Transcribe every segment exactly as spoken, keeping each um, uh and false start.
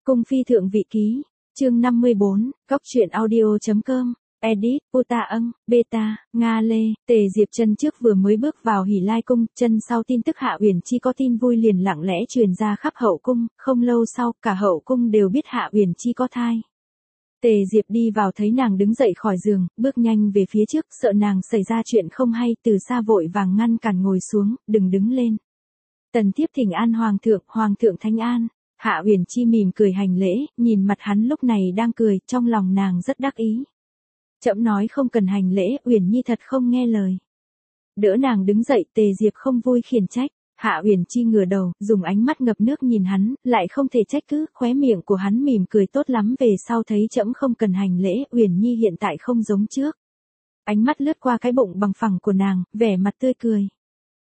Cung phi thượng vị ký, chương năm mươi bốn, góc truyện audio.com, edit, Uta âng, beta, Nga Lê, Tề Diệp chân trước vừa mới bước vào Hỉ Lai cung, chân sau tin tức Hạ Uyển Chi có tin vui liền lặng lẽ truyền ra khắp hậu cung, không lâu sau, cả hậu cung đều biết Hạ Uyển Chi có thai. Tề Diệp đi vào thấy nàng đứng dậy khỏi giường, bước nhanh về phía trước, sợ nàng xảy ra chuyện không hay, từ xa vội vàng ngăn cản ngồi xuống, đừng đứng lên. Tần thiếp thỉnh an hoàng thượng, hoàng thượng thánh an. Hạ Uyển Chi mỉm cười hành lễ, nhìn mặt hắn lúc này đang cười, trong lòng nàng rất đắc ý. Trẫm nói không cần hành lễ, Uyển Nhi thật không nghe lời. Đỡ nàng đứng dậy, Tề Diệp không vui khiển trách. Hạ Uyển Chi ngửa đầu, dùng ánh mắt ngập nước nhìn hắn, lại không thể trách cứ, khóe miệng của hắn mỉm cười tốt lắm, về sau thấy trẫm không cần hành lễ, Uyển Nhi hiện tại không giống trước. Ánh mắt lướt qua cái bụng bằng phẳng của nàng, vẻ mặt tươi cười.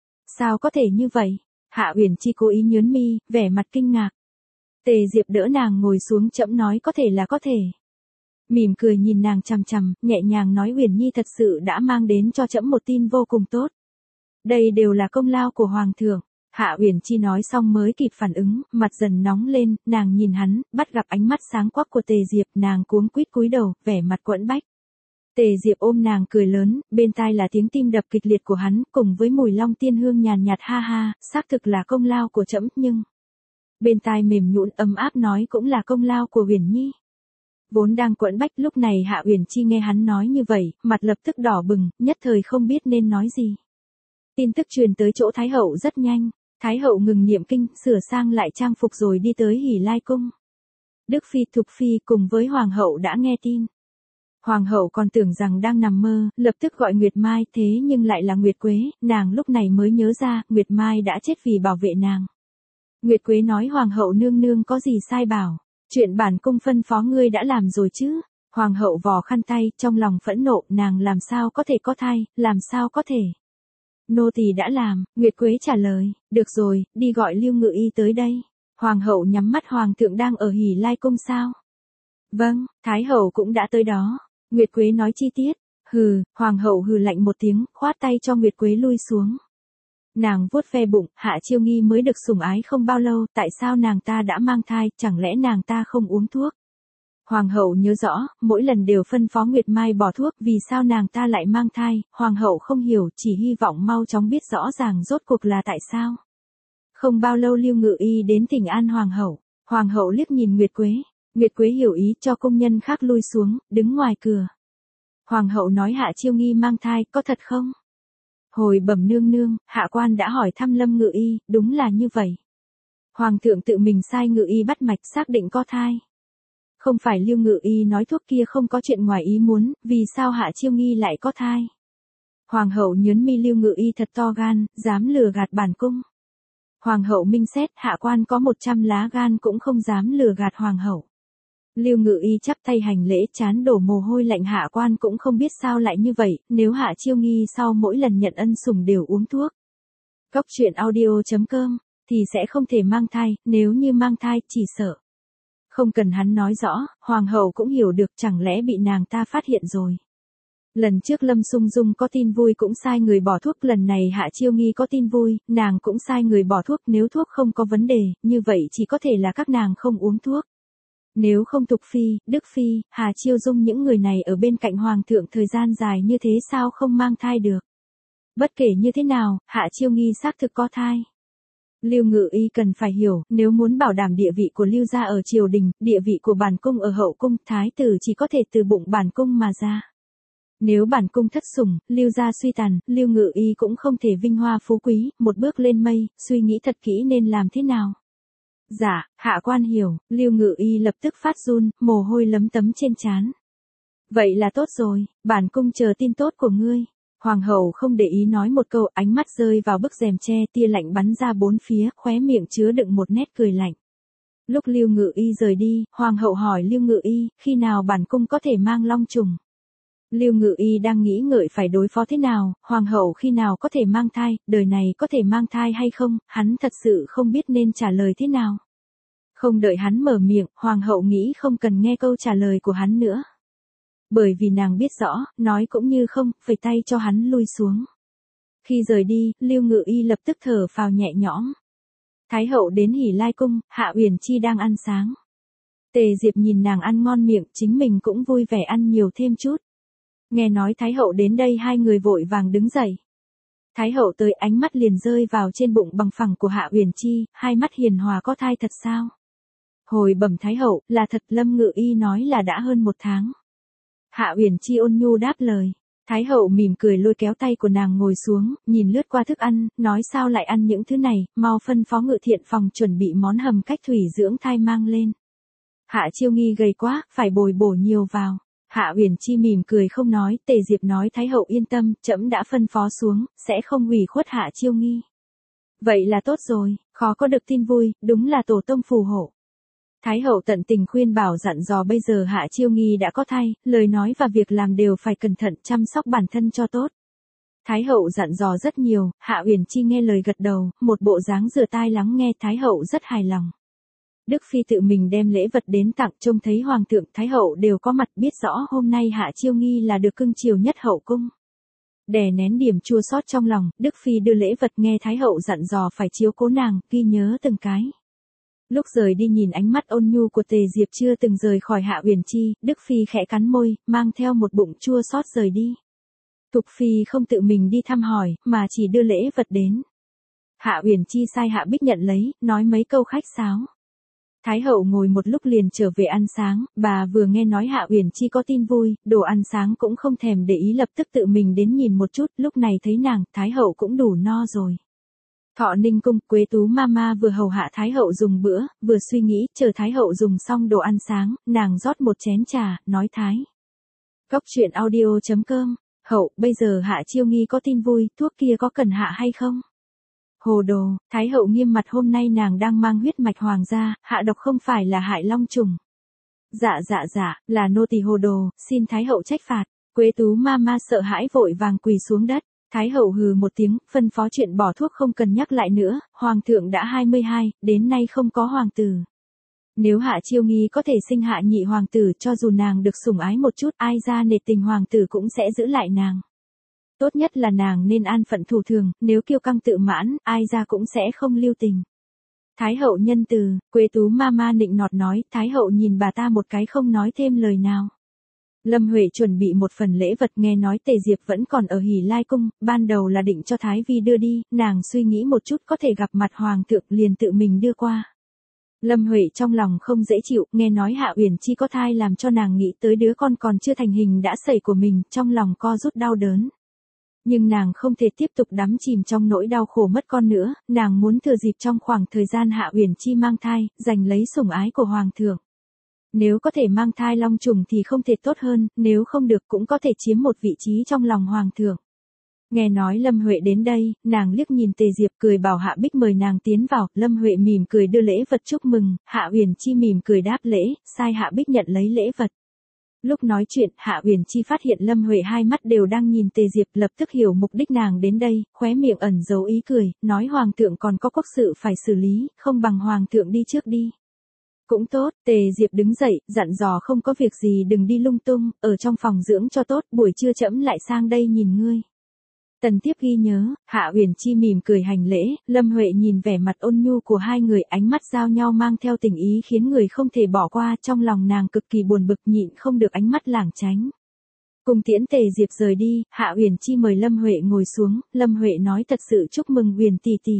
Sao có thể như vậy? Hạ Uyển Chi cố ý nhướng mi, vẻ mặt kinh ngạc. Tề Diệp đỡ nàng ngồi xuống, trẫm nói có thể là có thể. Mỉm cười nhìn nàng chằm chằm, nhẹ nhàng nói Uyển Nhi thật sự đã mang đến cho trẫm một tin vô cùng tốt. Đây đều là công lao của hoàng thượng. Hạ Uyển Chi nói xong mới kịp phản ứng, mặt dần nóng lên, nàng nhìn hắn, bắt gặp ánh mắt sáng quắc của Tề Diệp, nàng cuống quýt cúi đầu, vẻ mặt quẫn bách. Tề Diệp ôm nàng cười lớn, bên tai là tiếng tim đập kịch liệt của hắn, cùng với mùi long tiên hương nhàn nhạt, ha ha, xác thực là công lao của trẫm, nhưng bên tai mềm nhũn ấm áp nói cũng là công lao của Uyển Nhi. Vốn đang quẫn bách, lúc này Hạ Uyển Chi nghe hắn nói như vậy, mặt lập tức đỏ bừng, nhất thời không biết nên nói gì. Tin tức truyền tới chỗ Thái hậu rất nhanh, Thái hậu ngừng niệm kinh, sửa sang lại trang phục rồi đi tới Hỉ Lai cung. Đức phi, Thục phi cùng với hoàng hậu đã nghe tin. Hoàng hậu còn tưởng rằng đang nằm mơ, lập tức gọi Nguyệt Mai, thế nhưng lại là Nguyệt Quế, nàng lúc này mới nhớ ra, Nguyệt Mai đã chết vì bảo vệ nàng. Nguyệt Quế nói hoàng hậu nương nương có gì sai bảo, chuyện bản cung phân phó ngươi đã làm rồi chứ. Hoàng hậu vò khăn tay, trong lòng phẫn nộ, nàng làm sao có thể có thai, làm sao có thể. Nô tỳ đã làm, Nguyệt Quế trả lời, được rồi, đi gọi Lưu Ngự Y tới đây. Hoàng hậu nhắm mắt, hoàng thượng đang ở Hỉ Lai cung sao? Vâng, Thái hậu cũng đã tới đó. Nguyệt Quế nói chi tiết. Hừ, hoàng hậu hừ lạnh một tiếng, khoát tay cho Nguyệt Quế lui xuống. Nàng vuốt ve bụng, Hạ Chiêu Nghi mới được sủng ái không bao lâu, tại sao nàng ta đã mang thai, chẳng lẽ nàng ta không uống thuốc? Hoàng hậu nhớ rõ, mỗi lần đều phân phó Nguyệt Mai bỏ thuốc, vì sao nàng ta lại mang thai, hoàng hậu không hiểu, chỉ hy vọng mau chóng biết rõ ràng rốt cuộc là tại sao. Không bao lâu Lưu Ngự Y đến thỉnh an hoàng hậu, hoàng hậu liếc nhìn Nguyệt Quế, Nguyệt Quế hiểu ý cho công nhân khác lui xuống, đứng ngoài cửa. Hoàng hậu nói Hạ Chiêu Nghi mang thai, có thật không? Hồi bẩm nương nương, hạ quan đã hỏi thăm Lâm Ngự Y, đúng là như vậy. Hoàng thượng tự mình sai Ngự Y bắt mạch xác định có thai. Không phải Lưu Ngự Y nói thuốc kia không có chuyện ngoài ý muốn, vì sao Hạ Chiêu Nghi lại có thai? Hoàng hậu nhướng mi, Lưu Ngự Y thật to gan, dám lừa gạt bản cung. Hoàng hậu minh xét, hạ quan có một trăm lá gan cũng không dám lừa gạt hoàng hậu. Lưu Ngự Y chắp tay hành lễ, trán đổ mồ hôi lạnh, hạ quan cũng không biết sao lại như vậy, nếu Hạ Chiêu Nghi sau mỗi lần nhận ân sủng đều uống thuốc. Góc truyện audio.com, thì sẽ không thể mang thai, nếu như mang thai, chỉ sợ. Không cần hắn nói rõ, hoàng hậu cũng hiểu được, chẳng lẽ bị nàng ta phát hiện rồi. Lần trước Lâm Sung Dung có tin vui cũng sai người bỏ thuốc, lần này Hạ Chiêu Nghi có tin vui, nàng cũng sai người bỏ thuốc, nếu thuốc không có vấn đề, như vậy chỉ có thể là các nàng không uống thuốc. Nếu không Thục phi, Đức phi, Hà Chiêu Dung những người này ở bên cạnh hoàng thượng thời gian dài như thế sao không mang thai được. Bất kể như thế nào, Hạ Chiêu Nghi xác thực có thai. Lưu Ngự Y cần phải hiểu, nếu muốn bảo đảm địa vị của Lưu gia ở triều đình, địa vị của bản cung ở hậu cung, thái tử chỉ có thể từ bụng bản cung mà ra. Nếu bản cung thất sủng, Lưu gia suy tàn, Lưu Ngự Y cũng không thể vinh hoa phú quý, một bước lên mây, suy nghĩ thật kỹ nên làm thế nào. Dạ, hạ quan hiểu, Lưu Ngự Y lập tức phát run, mồ hôi lấm tấm trên trán. Vậy là tốt rồi, bản cung chờ tin tốt của ngươi. Hoàng hậu không để ý nói một câu, ánh mắt rơi vào bức rèm tre, tia lạnh bắn ra bốn phía, khóe miệng chứa đựng một nét cười lạnh. Lúc Lưu Ngự Y rời đi, hoàng hậu hỏi Lưu Ngự Y, khi nào bản cung có thể mang long trùng? Lưu Ngự Y đang nghĩ ngợi phải đối phó thế nào, hoàng hậu khi nào có thể mang thai, đời này có thể mang thai hay không, hắn thật sự không biết nên trả lời thế nào. Không đợi hắn mở miệng, hoàng hậu nghĩ không cần nghe câu trả lời của hắn nữa. Bởi vì nàng biết rõ, nói cũng như không, phẩy tay cho hắn lui xuống. Khi rời đi, Lưu Ngự Y lập tức thở phào nhẹ nhõm. Thái hậu đến Hỉ Lai cung, Hạ Uyển Chi đang ăn sáng. Tề Diệp nhìn nàng ăn ngon miệng, chính mình cũng vui vẻ ăn nhiều thêm chút. Nghe nói Thái hậu đến đây, hai người vội vàng đứng dậy. Thái hậu tới, ánh mắt liền rơi vào trên bụng bằng phẳng của Hạ Uyển Chi, hai mắt hiền hòa, có thai thật sao? Hồi bẩm Thái hậu, là thật. Lâm Ngự Y nói là đã hơn một tháng. Hạ Uyển Chi ôn nhu đáp lời. Thái hậu mỉm cười lôi kéo tay của nàng ngồi xuống, nhìn lướt qua thức ăn, nói sao lại ăn những thứ này, mau phân phó Ngự Thiện phòng chuẩn bị món hầm cách thủy dưỡng thai mang lên. Hạ Chiêu Nghi gầy quá, phải bồi bổ nhiều vào. Hạ Uyển Chi mỉm cười không nói, Tề Diệp nói Thái hậu yên tâm, trẫm đã phân phó xuống, sẽ không hủy khuất Hạ Chiêu Nghi. Vậy là tốt rồi, khó có được tin vui, đúng là tổ tông phù hộ. Thái hậu tận tình khuyên bảo dặn dò bây giờ Hạ Chiêu Nghi đã có thai, lời nói và việc làm đều phải cẩn thận chăm sóc bản thân cho tốt. Thái hậu dặn dò rất nhiều, Hạ Uyển Chi nghe lời gật đầu, một bộ dáng rửa tai lắng nghe. Thái hậu rất hài lòng. Đức Phi tự mình đem lễ vật đến tặng, trông thấy Hoàng thượng Thái hậu đều có mặt, biết rõ hôm nay Hạ Chiêu Nghi là được cưng chiều nhất hậu cung. Đè nén điểm chua xót trong lòng, Đức Phi đưa lễ vật, nghe Thái hậu dặn dò phải chiếu cố nàng, ghi nhớ từng cái. Lúc rời đi nhìn ánh mắt ôn nhu của Tề Diệp chưa từng rời khỏi Hạ Uyển Chi, Đức Phi khẽ cắn môi, mang theo một bụng chua xót rời đi. Thục Phi không tự mình đi thăm hỏi, mà chỉ đưa lễ vật đến. Hạ Uyển Chi sai Hạ Bích nhận lấy, nói mấy câu khách sáo. Thái hậu ngồi một lúc liền trở về ăn sáng, bà vừa nghe nói Hạ Uyển Chi có tin vui, đồ ăn sáng cũng không thèm để ý, lập tức tự mình đến nhìn một chút, lúc này thấy nàng, Thái hậu cũng đủ no rồi. Thọ Ninh cung, Quế Tú Mama vừa hầu hạ Thái hậu dùng bữa, vừa suy nghĩ, chờ Thái hậu dùng xong đồ ăn sáng, nàng rót một chén trà, nói Thái. Góc truyện audio chấm com, hậu, bây giờ Hạ Chiêu Nghi có tin vui, thuốc kia có cần hạ hay không? Hồ đồ, Thái hậu nghiêm mặt, hôm nay nàng đang mang huyết mạch hoàng gia, hạ độc không phải là hại long trùng. Dạ dạ dạ, là nô tỳ hồ đồ, xin Thái hậu trách phạt. Quế Tú Mama sợ hãi vội vàng quỳ xuống đất. Thái hậu hừ một tiếng, phân phó chuyện bỏ thuốc không cần nhắc lại nữa, hoàng thượng đã hai mươi hai, đến nay không có hoàng tử. Nếu Hạ Chiêu Nghi có thể sinh hạ nhị hoàng tử, cho dù nàng được sủng ái một chút, ai ra nể tình hoàng tử cũng sẽ giữ lại nàng. Tốt nhất là nàng nên an phận thủ thường, nếu kiêu căng tự mãn, ai ra cũng sẽ không lưu tình. Thái hậu nhân từ, Quế Tú Mama nịnh nọt nói, Thái hậu nhìn bà ta một cái không nói thêm lời nào. Lâm Huệ chuẩn bị một phần lễ vật, nghe nói Tề Diệp vẫn còn ở Hỉ Lai cung, ban đầu là định cho Thái Vi đưa đi, nàng suy nghĩ một chút có thể gặp mặt hoàng thượng liền tự mình đưa qua. Lâm Huệ trong lòng không dễ chịu, nghe nói Hạ Uyển Chi có thai làm cho nàng nghĩ tới đứa con còn chưa thành hình đã sẩy của mình, trong lòng co rút đau đớn. Nhưng nàng không thể tiếp tục đắm chìm trong nỗi đau khổ mất con nữa, nàng muốn thừa dịp trong khoảng thời gian Hạ Uyển Chi mang thai, giành lấy sủng ái của hoàng thượng. Nếu có thể mang thai long trùng thì không thể tốt hơn, nếu không được cũng có thể chiếm một vị trí trong lòng hoàng thượng. Nghe nói Lâm Huệ đến đây, nàng liếc nhìn Tề Diệp cười bảo Hạ Bích mời nàng tiến vào, Lâm Huệ mỉm cười đưa lễ vật chúc mừng, Hạ Uyển Chi mỉm cười đáp lễ, sai Hạ Bích nhận lấy lễ vật. Lúc nói chuyện, Hạ Uyển Chi phát hiện Lâm Huệ hai mắt đều đang nhìn Tề Diệp, lập tức hiểu mục đích nàng đến đây, khóe miệng ẩn giấu ý cười, nói hoàng thượng còn có quốc sự phải xử lý, không bằng hoàng thượng đi trước đi. Cũng tốt, Tề Diệp đứng dậy, dặn dò không có việc gì đừng đi lung tung, ở trong phòng dưỡng cho tốt, buổi trưa trẫm lại sang đây nhìn ngươi. Tần Tiếp ghi nhớ, Hạ Uyển Chi mỉm cười hành lễ, Lâm Huệ nhìn vẻ mặt ôn nhu của hai người, ánh mắt giao nhau mang theo tình ý khiến người không thể bỏ qua, trong lòng nàng cực kỳ buồn bực nhịn không được ánh mắt lảng tránh. Cùng tiễn Tề Diệp rời đi, Hạ Uyển Chi mời Lâm Huệ ngồi xuống, Lâm Huệ nói thật sự chúc mừng Uyển tỷ tỷ.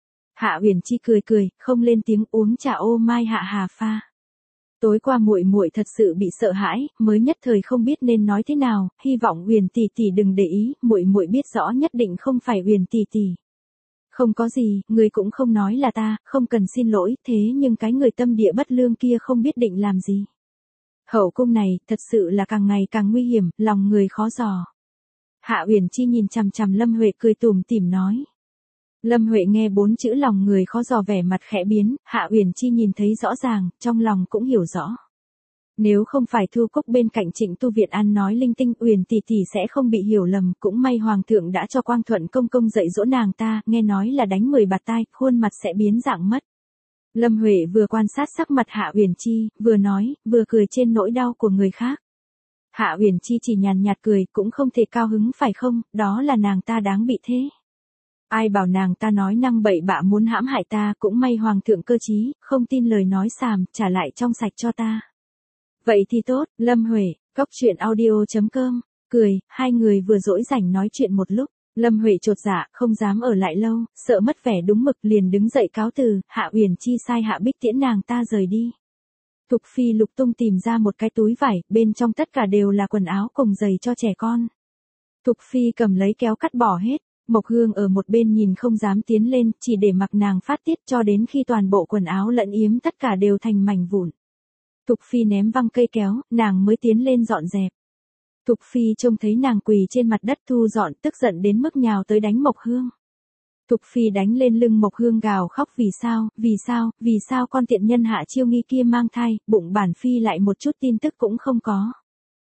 Hạ Uyển Chi cười cười, không lên tiếng, uống trà ô mai Hạ Hà pha. Tối qua muội muội thật sự bị sợ hãi, mới nhất thời không biết nên nói thế nào, hy vọng Uyển tỷ tỷ đừng để ý, muội muội biết rõ nhất định không phải Uyển tỷ tỷ. Không có gì, người cũng không nói là ta, không cần xin lỗi, thế nhưng cái người tâm địa bất lương kia không biết định làm gì. Hậu cung này, thật sự là càng ngày càng nguy hiểm, lòng người khó dò. Hạ Uyển Chi nhìn chằm chằm Lâm Huệ cười tủm tỉm nói. Lâm Huệ nghe bốn chữ lòng người khó dò vẻ mặt khẽ biến, Hạ Uyển Chi nhìn thấy rõ ràng, trong lòng cũng hiểu rõ. Nếu không phải Thu Cúc bên cạnh Trịnh Tu Viện An nói linh tinh, Uyển tỷ tỷ sẽ không bị hiểu lầm, cũng may hoàng thượng đã cho Quang Thuận công công dạy dỗ nàng ta, nghe nói là đánh mười bạt tai, khuôn mặt sẽ biến dạng mất. Lâm Huệ vừa quan sát sắc mặt Hạ Uyển Chi, vừa nói, vừa cười trên nỗi đau của người khác. Hạ Uyển Chi chỉ nhàn nhạt cười, cũng không thể cao hứng phải không, đó là nàng ta đáng bị thế. Ai bảo nàng ta nói năng bậy bạ muốn hãm hại ta, cũng may hoàng thượng cơ trí, không tin lời nói xàm, trả lại trong sạch cho ta. Vậy thì tốt, Lâm Huệ, cóc truyện audio chấm com, cười, hai người vừa dỗi rảnh nói chuyện một lúc. Lâm Huệ chột dạ, không dám ở lại lâu, sợ mất vẻ đúng mực liền đứng dậy cáo từ, Hạ Uyển Chi sai Hạ Bích tiễn nàng ta rời đi. Thục Phi lục tung tìm ra một cái túi vải, bên trong tất cả đều là quần áo cùng giày cho trẻ con. Thục Phi cầm lấy kéo cắt bỏ hết, Mộc Hương ở một bên nhìn không dám tiến lên, chỉ để mặc nàng phát tiết cho đến khi toàn bộ quần áo lẫn yếm tất cả đều thành mảnh vụn. Thục Phi ném văng cây kéo, nàng mới tiến lên dọn dẹp. Thục Phi trông thấy nàng quỳ trên mặt đất thu dọn, tức giận đến mức nhào tới đánh Mộc Hương. Thục Phi đánh lên lưng Mộc Hương gào khóc vì sao, vì sao, vì sao con tiện nhân Hạ Chiêu Nghi kia mang thai, bụng bản Phi lại một chút tin tức cũng không có.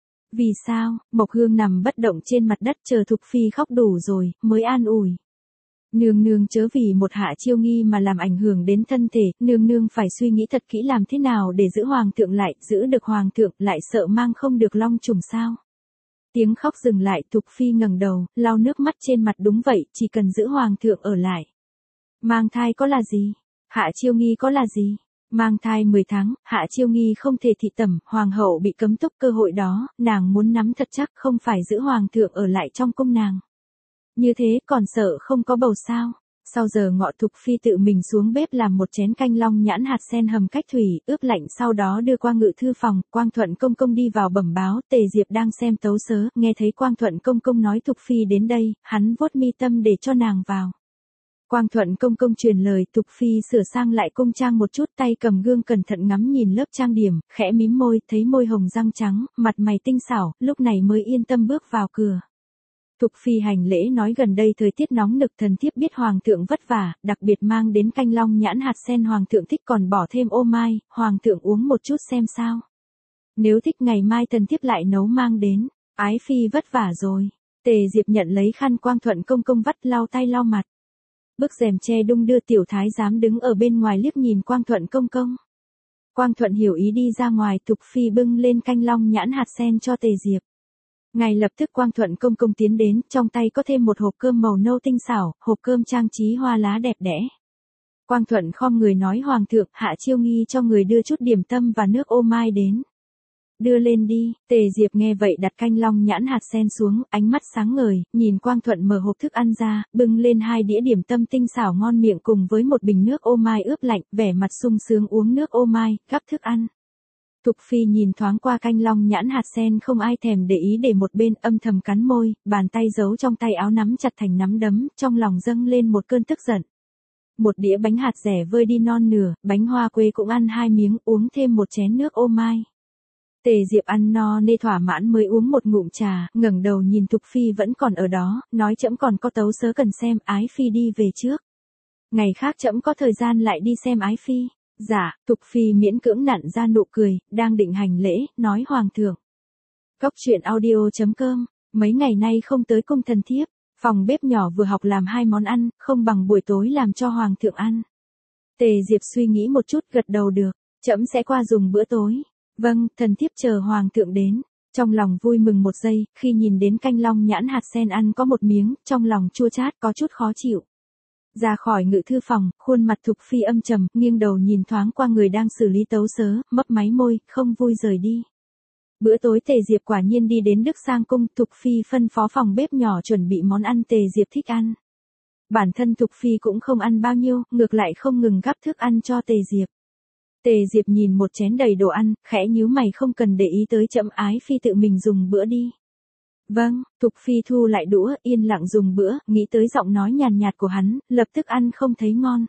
Vì sao, Mộc Hương nằm bất động trên mặt đất chờ Thục Phi khóc đủ rồi, mới an ủi. Nương nương chớ vì một Hạ Chiêu Nghi mà làm ảnh hưởng đến thân thể, nương nương phải suy nghĩ thật kỹ làm thế nào để giữ hoàng thượng lại, giữ được hoàng thượng lại sợ mang không được long trùng sao. Tiếng khóc dừng lại, Thục Phi ngẩng đầu, lau nước mắt trên mặt đúng vậy, chỉ cần giữ hoàng thượng ở lại. Mang thai có là gì? Hạ Chiêu Nghi có là gì? Mang thai mười tháng, Hạ Chiêu Nghi không thể thị tẩm, hoàng hậu bị cấm túc cơ hội đó, nàng muốn nắm thật chắc không phải giữ hoàng thượng ở lại trong cung nàng. Như thế còn sợ không có bầu sao? Sau giờ ngọ Thục Phi tự mình xuống bếp làm một chén canh long nhãn hạt sen hầm cách thủy, ướp lạnh sau đó đưa qua ngự thư phòng, Quang Thuận công công đi vào bẩm báo, Tề Diệp đang xem tấu sớ, nghe thấy Quang Thuận công công nói Thục Phi đến đây, hắn vuốt mi tâm để cho nàng vào. Quang Thuận công công truyền lời, Thục Phi sửa sang lại cung trang một chút, tay cầm gương cẩn thận ngắm nhìn lớp trang điểm, khẽ mím môi, thấy môi hồng răng trắng, mặt mày tinh xảo, lúc này mới yên tâm bước vào cửa. Thục Phi hành lễ nói gần đây thời tiết nóng nực, thần thiếp biết hoàng thượng vất vả, đặc biệt mang đến canh long nhãn hạt sen hoàng thượng thích còn bỏ thêm ô mai, hoàng thượng uống một chút xem sao. Nếu thích ngày mai thần thiếp lại nấu mang đến, ái phi vất vả rồi. Tề Diệp nhận lấy khăn Quang Thuận công công vắt lau tay lau mặt. Bức rèm che đung đưa tiểu thái giám đứng ở bên ngoài liếc nhìn Quang Thuận công công. Quang Thuận hiểu ý đi ra ngoài, Thục Phi bưng lên canh long nhãn hạt sen cho Tề Diệp. Ngay lập tức Quang Thuận công công tiến đến, trong tay có thêm một hộp cơm màu nâu tinh xảo, hộp cơm trang trí hoa lá đẹp đẽ. Quang Thuận khom người nói hoàng thượng, Hạ Chiêu Nghi cho người đưa chút điểm tâm và nước ô mai đến. Đưa lên đi. Tề Diệp nghe vậy đặt canh long nhãn hạt sen xuống, ánh mắt sáng ngời, nhìn Quang Thuận mở hộp thức ăn ra, bưng lên hai đĩa điểm tâm tinh xảo ngon miệng cùng với một bình nước ô mai ướp lạnh, vẻ mặt sung sướng uống nước ô mai, gắp thức ăn. Thục Phi nhìn thoáng qua canh long nhãn hạt sen không ai thèm để ý để một bên, âm thầm cắn môi, bàn tay giấu trong tay áo nắm chặt thành nắm đấm, trong lòng dâng lên một cơn tức giận. Một đĩa bánh hạt rẻ vơi đi non nửa, bánh hoa quế cũng ăn hai miếng, uống thêm một chén nước ô mai. Tề Diệp ăn no nê thỏa mãn mới uống một ngụm trà, ngẩng đầu nhìn Thục Phi vẫn còn ở đó, nói trẫm còn có tấu sớ cần xem, ái phi đi về trước. Ngày khác trẫm có thời gian lại đi xem ái phi. Dạ, Thục Phi miễn cưỡng nặn ra nụ cười, đang định hành lễ, nói hoàng thượng. Cóc truyện audio chấm com, mấy ngày nay không tới cung thần thiếp, phòng bếp nhỏ vừa học làm hai món ăn, không bằng buổi tối làm cho hoàng thượng ăn. Tề Diệp suy nghĩ một chút gật đầu được, trẫm sẽ qua dùng bữa tối. Vâng, thần thiếp chờ hoàng thượng đến. Trong lòng vui mừng một giây, khi nhìn đến canh long nhãn hạt sen ăn có một miếng, trong lòng chua chát có chút khó chịu. Ra khỏi ngự thư phòng, khuôn mặt Thục Phi âm trầm, nghiêng đầu nhìn thoáng qua người đang xử lý tấu sớ, mấp máy môi, không vui rời đi. Bữa tối Tề Diệp quả nhiên đi đến Đức Sang cung, Thục Phi phân phó phòng bếp nhỏ chuẩn bị món ăn Tề Diệp thích ăn. Bản thân Thục Phi cũng không ăn bao nhiêu, ngược lại không ngừng gắp thức ăn cho Tề Diệp. Tề Diệp nhìn một chén đầy đồ ăn, khẽ nhíu mày không cần để ý tới chậm ái phi tự mình dùng bữa đi. Vâng, Thục Phi thu lại đũa, yên lặng dùng bữa, nghĩ tới giọng nói nhàn nhạt của hắn, lập tức ăn không thấy ngon.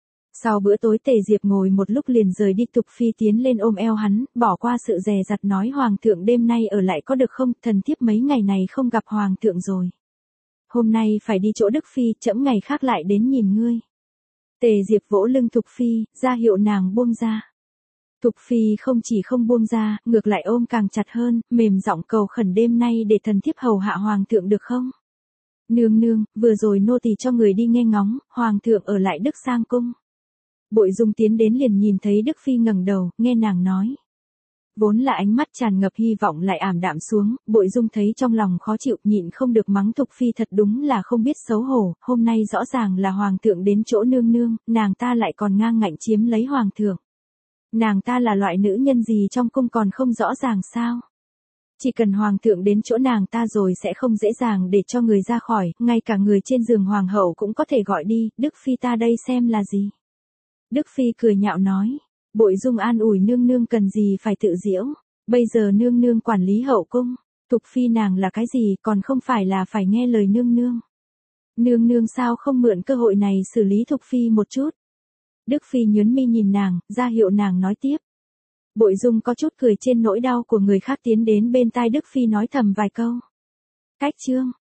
Sau bữa tối Tề Diệp ngồi một lúc liền rời đi, Thục Phi tiến lên ôm eo hắn, bỏ qua sự dè dặt nói hoàng thượng đêm nay ở lại có được không, thần thiếp mấy ngày này không gặp hoàng thượng rồi. Hôm nay phải đi chỗ Đức Phi, trẫm ngày khác lại đến nhìn ngươi. Tề Diệp vỗ lưng Thục Phi, ra hiệu nàng buông ra. Thục Phi không chỉ không buông ra, ngược lại ôm càng chặt hơn, mềm giọng cầu khẩn đêm nay để thần thiếp hầu hạ hoàng thượng được không? Nương nương, vừa rồi nô tỳ cho người đi nghe ngóng, hoàng thượng ở lại Đức Sang cung. Bội Dung tiến đến liền nhìn thấy Đức Phi ngẩng đầu, nghe nàng nói. Vốn là ánh mắt tràn ngập hy vọng lại ảm đạm xuống, Bội Dung thấy trong lòng khó chịu, nhịn không được mắng Thục Phi thật đúng là không biết xấu hổ, hôm nay rõ ràng là hoàng thượng đến chỗ nương nương, nàng ta lại còn ngang ngạnh chiếm lấy hoàng thượng. Nàng ta là loại nữ nhân gì trong cung còn không rõ ràng sao? Chỉ cần hoàng thượng đến chỗ nàng ta rồi sẽ không dễ dàng để cho người ra khỏi, ngay cả người trên giường hoàng hậu cũng có thể gọi đi, Đức Phi ta đây xem là gì? Đức Phi cười nhạo nói. Bội Dung an ủi nương nương cần gì phải tự giễu, bây giờ nương nương quản lý hậu cung, Thục Phi nàng là cái gì còn không phải là phải nghe lời nương nương. Nương nương sao không mượn cơ hội này xử lý Thục Phi một chút. Đức Phi nhướng mi nhìn nàng, ra hiệu nàng nói tiếp. Bội Dung có chút cười trên nỗi đau của người khác tiến đến bên tai Đức Phi nói thầm vài câu. Cách chương,